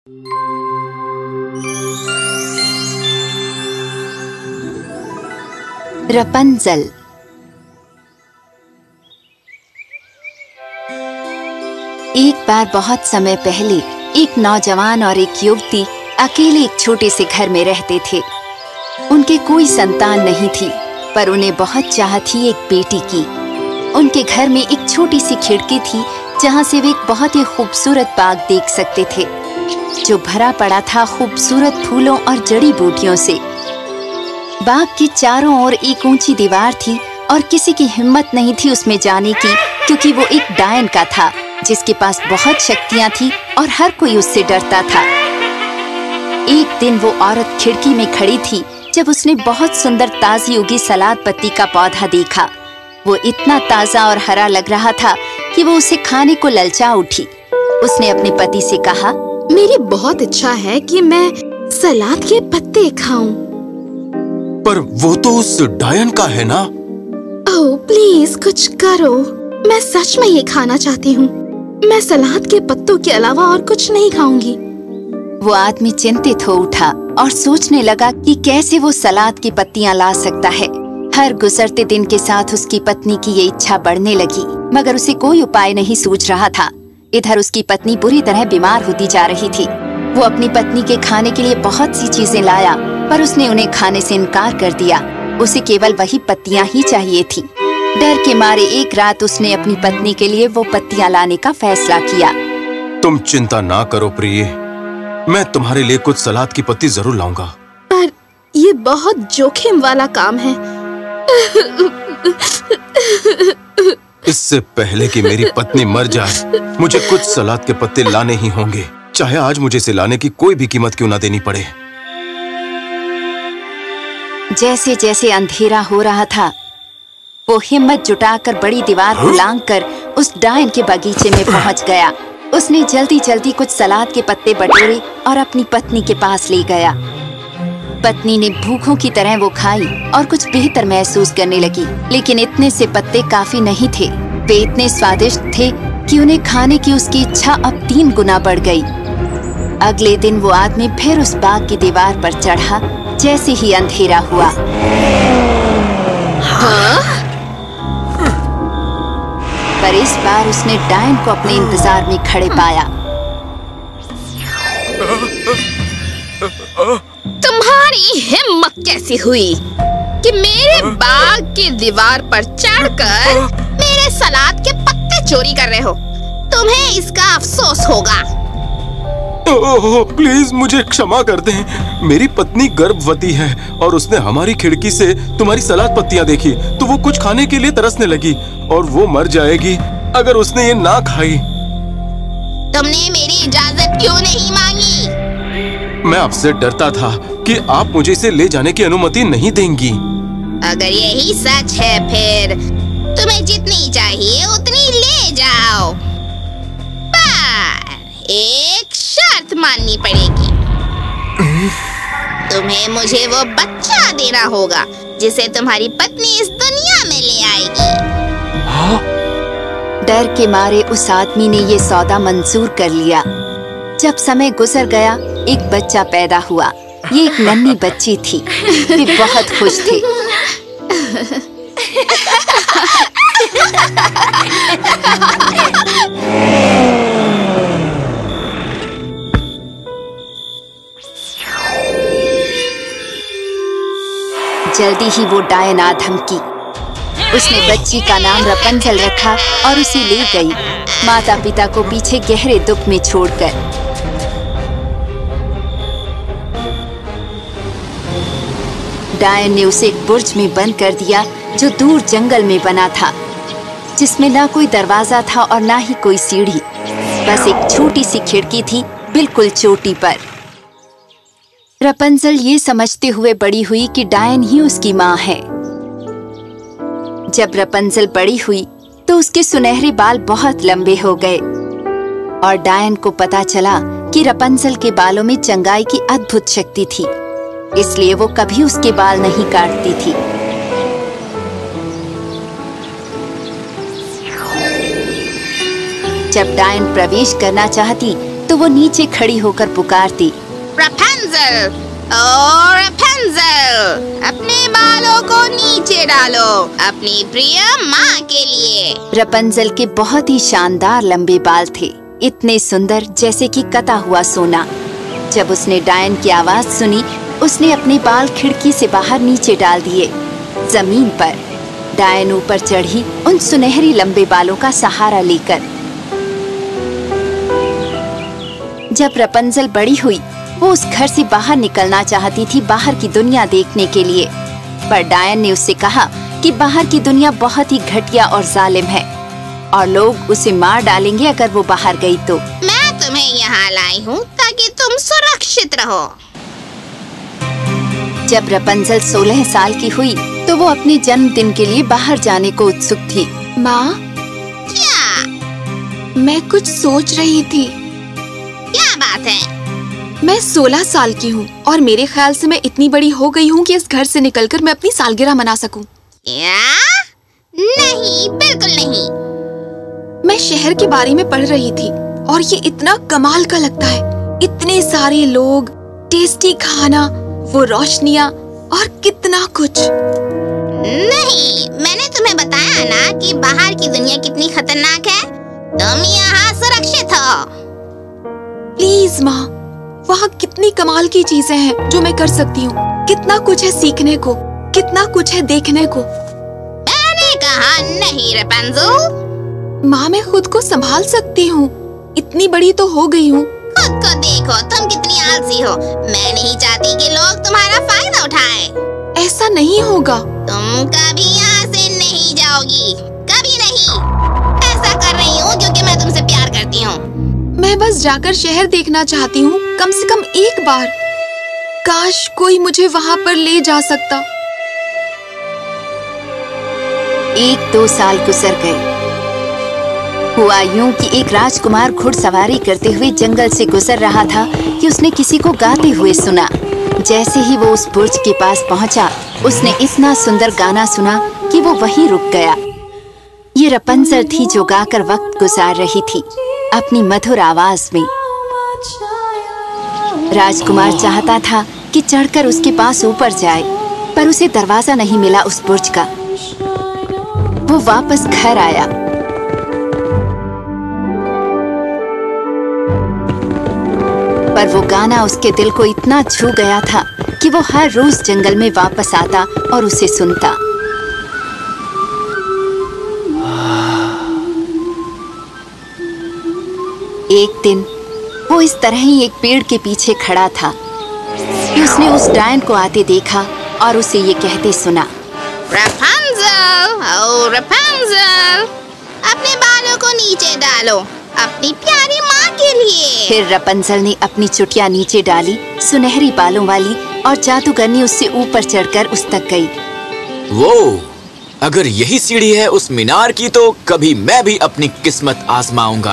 रपुंज़ल। एक बार बहुत समय पहले एक नौजवान और एक युवती अकेले एक छोटे से घर में रहते थे। उनके कोई संतान नहीं थी, पर उन्हें बहुत चाह थी एक बेटी की। उनके घर में एक छोटी सी खिड़की थी जहां से वे एक बहुत ही खूबसूरत बाग देख सकते थे, जो भरा पड़ा था खूबसूरत फूलों और जड़ी बूटियों से। बाग के चारों ओर एक ऊंची दीवार थी और किसी की हिम्मत नहीं थी उसमें जाने की, क्योंकि वो एक डायन का था जिसके पास बहुत शक्तियां थी और हर कोई उससे डरता था। एक दिन वो औरत खिड़की में खड़ी थी जब उसने बहुत सुंदर ताजी उगी सलाद पत्ती का पौधा देखा। वो इतना ताजा और हरा लग रहा था कि वो उसे खाने को ललचा उठी। उसने अपने पति से कहा, मेरी बहुत इच्छा है कि मैं सलाद के पत्ते खाऊं। पर वो तो उस डायन का है ना? ओह प्लीज कुछ करो, मैं सच में ये खाना चाहती हूँ। मैं सलाद के पत्तों के अलावा और कुछ नहीं खाऊंगी। वो आदमी चिंतित हो उठा और सोचने लगा कि कैसे वो सलाद की पत्तियां ला सकता है। हर गुजरते दिन के साथ उसकी पत्नी की ये इच्छा बढ़ने लगी, मगर उसे कोई उपाय नहीं सूझ रहा था। इधर उसकी पत्नी बुरी तरह बीमार होती जा रही थी। वो अपनी पत्नी के खाने के लिए बहुत सी चीजें लाया, पर उसने उन्हें खाने से इनकार कर दिया। उसे केवल वही पत्तियां ही चाहिए थी। डर के मारे एक रात उसने अपनी पत्नी के लिए वो पत्तियां लाने का फैसला किया। तुम चिंता ना करो प्रिय, मैं तुम्हारे लिए कुछ सलाद की पत्ती जरूर लाऊंगा। पर ये बहुत जोखिम वाला काम है। इससे पहले कि मेरी पत्नी मर जाए, मुझे कुछ सलाद के पत्ते लाने ही होंगे, चाहे आज मुझे इसे लाने की कोई भी कीमत क्यों ना देनी पड़े। जैसे जैसे अंधेरा हो रहा था, वो हिम्मत जुटाकर बड़ी दीवार को लांघकर उस डायन के बगीचे में पहुंच गया। उसने जल्दी जल्दी कुछ सलाद के पत्ते बटोरे और अपनी पत्नी के पास ले गया। पत्नी ने भूखों की तरह वो खाई और कुछ बेहतर महसूस करने लगी, लेकिन इतने से पत्ते काफी नहीं थे। वे इतने स्वादिष्ट थे कि उन्हें खाने की उसकी इच्छा अब 3 गुना बढ़ गई। अगले दिन वो आदमी फिर उस बाग की दीवार पर चढ़ा जैसे ही अंधेरा हुआ। हाँ? पर इस बार उसने डायन को अपने इंतजार में खड़े पाया। तुम्हारी हिम्मत कैसी हुई कि मेरे बाग की दीवार पर चढ़कर मेरे सलाद के पत्ते चोरी कर रहे हो? तुम्हें इसका अफसोस होगा। ओह प्लीज मुझे क्षमा कर दें। मेरी पत्नी गर्भवती है और उसने हमारी खिड़की से तुम्हारी सलाद पत्तियां देखी तो वो कुछ खाने के लिए तरसने लगी और वो मर जाएगी अगर उसने ये ना खाई। तुमने मेरी इजाजत क्यों नहीं मांगी? मैं आपसे डरता था कि आप मुझे इसे ले जाने की अनुमति नहीं देंगी। अगर यही सच है, फिर तुम्हें जितनी चाहिए उतनी ले जाओ, पर एक शर्त माननी पड़ेगी। तुम्हें मुझे वो बच्चा देना होगा जिसे तुम्हारी पत्नी इस दुनिया में ले आएगी। हाँ? डर के मारे उस आदमी ने ये सौदा मंजूर कर लिया। जब समय गुजर गया, एक बच्चा पैदा हुआ। ये एक नन्ही बच्ची थी। वे बहुत खुश थे। जल्दी ही वो डायन आ धमकी। उसने बच्ची का नाम रपुंज़ल रखा और उसे ले गई, माता पिता को पीछे गहरे दुख में छोड़कर। डायन ने उसे एक बुर्ज में बंद कर दिया जो दूर जंगल में बना था, जिसमें ना कोई दरवाजा था और ना ही कोई सीढ़ी। बस एक छोटी सी खिड़की थी बिल्कुल चोटी पर। रपुंज़ल ये समझते हुए बड़ी हुई कि डायन ही उसकी माँ है। जब रपुंज़ल बड़ी हुई तो उसके सुनहरे बाल बहुत लंबे हो गए और डायन को पता चला कि रपुंज़ल के बालों में चंगाई की अद्भुत शक्ति थी, इसलिए वो कभी उसके बाल नहीं काटती थी। जब डायन प्रवेश करना चाहती तो वो नीचे खड़ी होकर पुकारती, रपुंज़ल, ओ रपुंज़ल, अपने बालों को नीचे डालो अपनी प्रिय माँ के लिए। रपुंज़ल के बहुत ही शानदार लंबे बाल थे, इतने सुंदर जैसे कि कता हुआ सोना। जब उसने डायन की आवाज सुनी, उसने अपने बाल खिड़की से बाहर नीचे डाल दिए जमीन पर। डायन ऊपर चढ़ी उन सुनहरी लंबे बालों का सहारा लेकर। जब रपुंज़ल बड़ी हुई, वो उस घर से बाहर निकलना चाहती थी, बाहर की दुनिया देखने के लिए। पर डायन ने उससे कहा कि बाहर की दुनिया बहुत ही घटिया और जालिम है और लोग उसे मार डालेंगे अगर वो बाहर गई तो। मैं तुम्हें यहाँ लाई हूँ ताकि तुम सुरक्षित रहो। जब रपुंज़ल 16 साल की हुई तो वो अपने जन्मदिन के लिए बाहर जाने को उत्सुक थी। माँ, क्या? मैं कुछ सोच रही थी। क्या बात है? मैं 16 साल की हूँ और मेरे ख्याल से मैं इतनी बड़ी हो गई हूँ कि इस घर से निकलकर मैं अपनी सालगिरह मना सकूँ। क्या? नहीं, बिल्कुल नहीं। मैं शहर के बारे में पढ़ रही थी और ये इतना कमाल का लगता है। इतने सारे लोग, टेस्टी खाना, वो रोशनियाँ और कितना कुछ। नहीं, मैंने तुम्हें बताया ना कि बाहर की दुनिया कितनी खतरनाक है। तुम यहाँ सुरक्षित हो। प्लीज माँ, वहाँ कितनी कमाल की चीजें हैं जो मैं कर सकती हूँ। कितना कुछ है सीखने को, कितना कुछ है देखने को। मैंने कहा नहीं रपुंज़ल। माँ, मैं खुद को संभाल सकती हूँ, इतनी बड़ी तो हो गई हूँ। खुद को देखो, तुम कितनी आलसी हो। मैं नहीं चाहती कि लोग तुम्हारा फायदा उठाएं। ऐसा नहीं होगा। तुम कभी यहाँ से नहीं जाओगी, कभी नहीं। ऐसा कर रही हूँ क्योंकि मैं तुमसे प्यार करती हूँ। मैं बस जाकर शहर देखना चाहती हूँ, कम से कम एक बार। काश कोई मुझे वहाँ पर ले जा सकता। 1-2 साल गुजर गए। हुआ यूं कि एक राजकुमार घुड़सवारी करते हुए जंगल से गुजर रहा था कि उसने किसी को गाते हुए सुना। जैसे ही वो उस बुर्ज के पास पहुंचा, उसने इतना सुंदर गाना सुना कि वो वहीं रुक गया। ये रपुंज़ल थी जो गाकर वक्त गुजार रही थी अपनी मधुर आवाज में। राजकुमार चाहता था कि चढ़कर उसके पास ऊपर जाए, पर उसे दरवाजा नहीं मिला उस बुर्ज का। वो वापस घर आया। पर वो गाना उसके दिल को इतना छू गया था कि वो हर रोज जंगल में वापस आता और उसे सुनता। एक दिन वो इस तरह ही एक पेड़ के पीछे खड़ा था कि उसने उस डायन को आते देखा और उसे ये कहते सुना, रपुंज़ल, ओ रपुंज़ल, अपने बालों को नीचे डालो अपनी प्यारी माँ के लिए। फिर रपुंज़ल ने अपनी चुटिया नीचे डाली, सुनहरी बालों वाली, और जादूगरनी उससे ऊपर चढ़कर उस तक गई। वो, अगर यही सीढ़ी है उस मीनार की तो कभी मैं भी अपनी किस्मत आजमाऊंगा।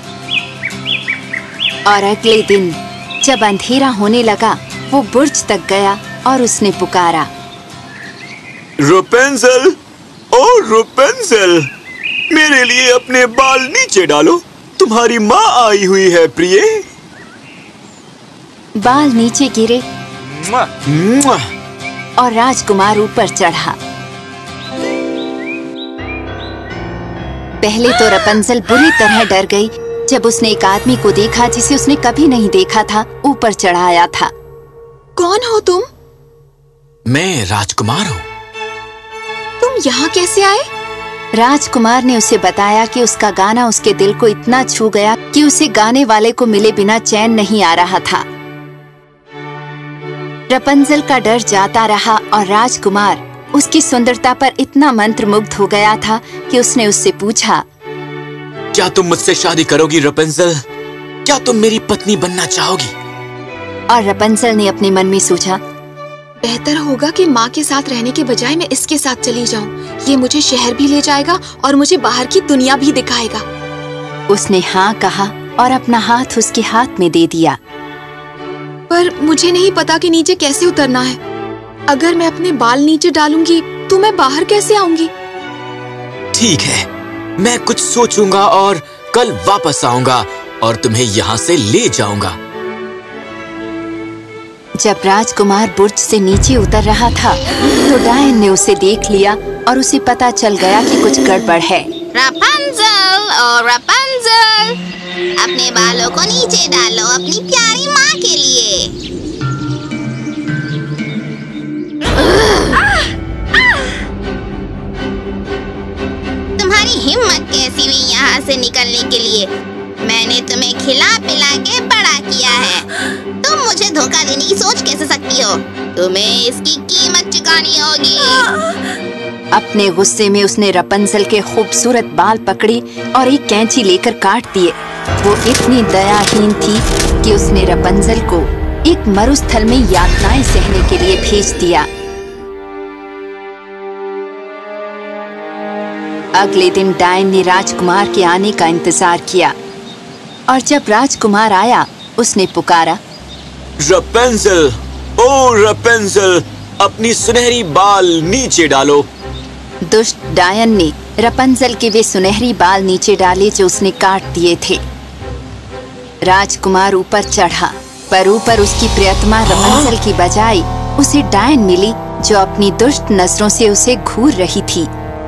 और अगले दिन जब अंधेरा होने लगा, वो बुर्ज तक गया और उसने पुकारा, रपुंज़ल, ओ रपुंज़ल, मेरे लिए अपने बाल नीचे डालो, तुम्हारी माँ आई हुई है प्रिय। बाल नीचे गिरे मुआ। और राजकुमार ऊपर चढ़ा। पहले तो रपुंज़ल बुरी तरह डर गई जब उसने एक आदमी को देखा जिसे उसने कभी नहीं देखा था, ऊपर चढ़ाया था। कौन हो तुम? मैं राजकुमार हूँ। तुम यहाँ कैसे आए? राजकुमार ने उसे बताया कि उसका गाना उसके दिल को इतना छू गया कि उसे गाने वाले को मिले बिना चैन नहीं आ रहा था। रपुंज़ल का डर जाता रहा और राजकुमार उसकी सुंदरता पर इतना मंत्रमुग्ध हो गया था कि उसने उससे पूछा, क्या तुम मुझसे शादी करोगी रपुंज़ल? क्या तुम मेरी पत्नी बनना चाहोगी? और रपुंज़ल ने अपने मन में सोचा, बेहतर होगा कि माँ के साथ रहने के बजाय मैं इसके साथ चली जाऊँ। ये मुझे शहर भी ले जाएगा और मुझे बाहर की दुनिया भी दिखाएगा। उसने हाँ कहा और अपना हाथ उसके हाथ में दे दिया। पर मुझे नहीं पता कि नीचे कैसे उतरना है। अगर मैं अपने बाल नीचे डालूंगी तो मैं बाहर कैसे आऊंगी? ठीक है, मैं कुछ सोचूंगा और कल वापस आऊंगा और तुम्हें यहाँ से ले जाऊंगा। जब राजकुमार बुर्ज से नीचे उतर रहा था तो डायन ने उसे देख लिया और उसे पता चल गया कि कुछ गड़बड़ है। रापुंज़ल और रापुंज़ल, अपने बालों को नीचे डालो अपनी प्यारी माँ के लिए। तुम्हारी हिम्मत कैसी हुई यहाँ से निकलने के लिए? मैंने तुम्हें खिला पिला के बड़ा किया है। तुम मुझे धोखा देने की सोच कैसे सकती हो? तुम्हें इसकी कीमत चुकानी होगी। अपने गुस्से में उसने रापुंज़ल के खूबसूरत बाल पकड़े और एक कैंची लेकर काट दिए। वो इतनी दयाहीन थी कि उसने रापुंज़ल को एक मरुस्थल में यातनाएं सहने के लिए भेज दिया। अगले दिन डायन ने राजकुमार के आने का इंतजार किया और जब राजकुमार आया उसने पुकारा, रापुंज़ल, ओ रापुंज़ल, अपनी सुनहरी बाल नीचे डालो। दुष्ट डायन ने रापुंज़ल के वे सुनहरी बाल नीचे डाले जो उसने काट दिए थे। राजकुमार ऊपर चढ़ा, पर ऊपर उसकी प्रियतमा रापुंज़ल की बजाय उसे डायन मिली जो अपनी दुष्ट नजरों से उसे घूर रही थी।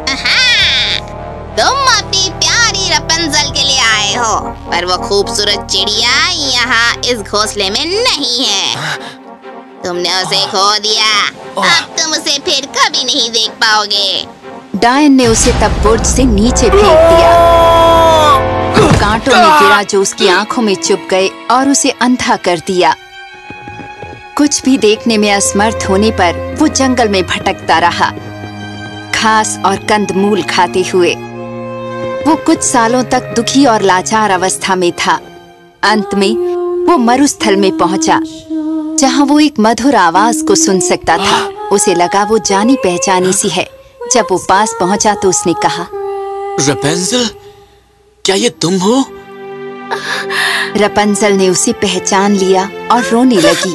तुम अपनी प्यारी रापुंज़ल के लिए आए हो, पर वो खूबसूरत चिड़िया यहाँ इस घोंसले में नहीं है। तुमने उसे खो दिया, अब तुम उसे फिर कभी नहीं देख पाओगे। डायन ने उसे तब बुर्ज से नीचे फेंक दिया। वो कांटों में गिरा जो उसकी आंखों में चुभ गए और उसे अंधा कर दिया। कुछ भी देखने में असमर्थ होने पर वो जंगल में भटकता रहा, घास और कंदमूल खाते हुए। वो कुछ सालों तक दुखी और लाचार अवस्था में था। अंत में वो मरुस्थल में पहुंचा, जहां वो एक मधुर आवाज को सुन सकता था। उसे लगा वो जानी पहचानी सी है। जब वो पास पहुंचा तो उसने कहा, रापुंज़ल, क्या ये तुम हो? रापुंज़ल ने उसे पहचान लिया और रोने लगी।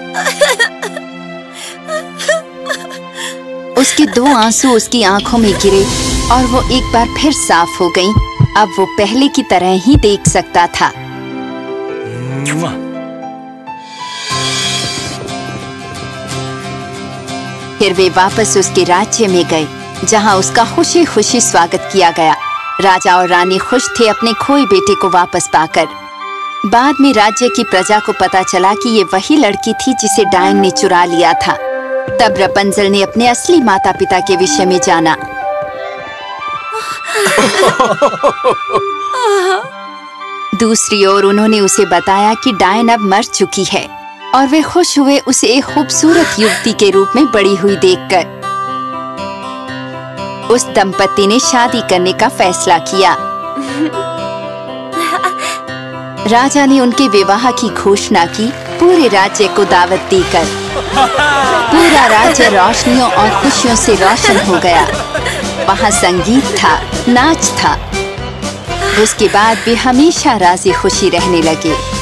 उसके 2 आंसू उसकी आंखों में गिरे और वो एक बार फिर साफ हो गईं। अब वो पहले की तरह ही देख सकता था। फिर वे वापस उसके राज्य में गए, जहां उसका खुशी खुशी स्वागत किया गया। राजा और रानी खुश थे अपने खोए बेटे को वापस पाकर। बाद में राज्य की प्रजा को पता चला कि ये वही लड़की थी जिसे डायन ने चुरा लिया था। तब रापुंज़ल ने अपने असली माता पिता के विषय में जाना। दूसरी ओर उन्होंने उसे बताया कि डायन अब मर चुकी है और वे खुश हुए उसे एक खूबसूरत युवती के रूप में बड़ी हुई देखकर। उस दंपति ने शादी करने का फैसला किया। राजा ने उनके विवाह की घोषणा की, पूरे राज्य को दावत देकर। पूरा राज्य रोशनियों और खुशियों से रोशन हो गया। वहाँ संगीत था, नाच था। उसके बाद वे हमेशा राज़ी खुशी रहने लगे।